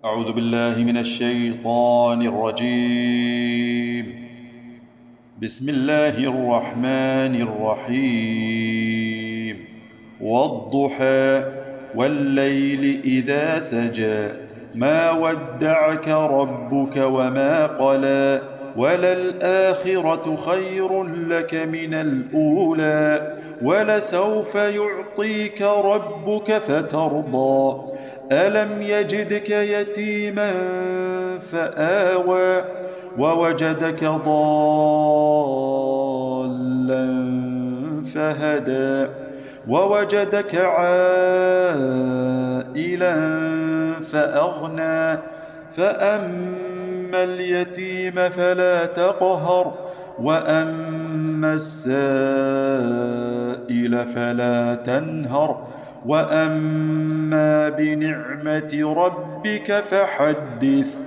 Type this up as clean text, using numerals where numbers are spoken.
أعوذ بالله من الشيطان الرجيم. بسم الله الرحمن الرحيم. والضحى والليل إذا سجى ما ودعك ربك وما قلى وللآخرة خير لك من الأولى ولسوف يعطيك ربك فترضى ألم يجدك يتيما فآوى ووجدك ضالا فهدى ووجدك عائلا فأغنى فأما اليتيم فلا تقهر وأما السائل فلا تنهر وأما بنعمة ربك فحدث.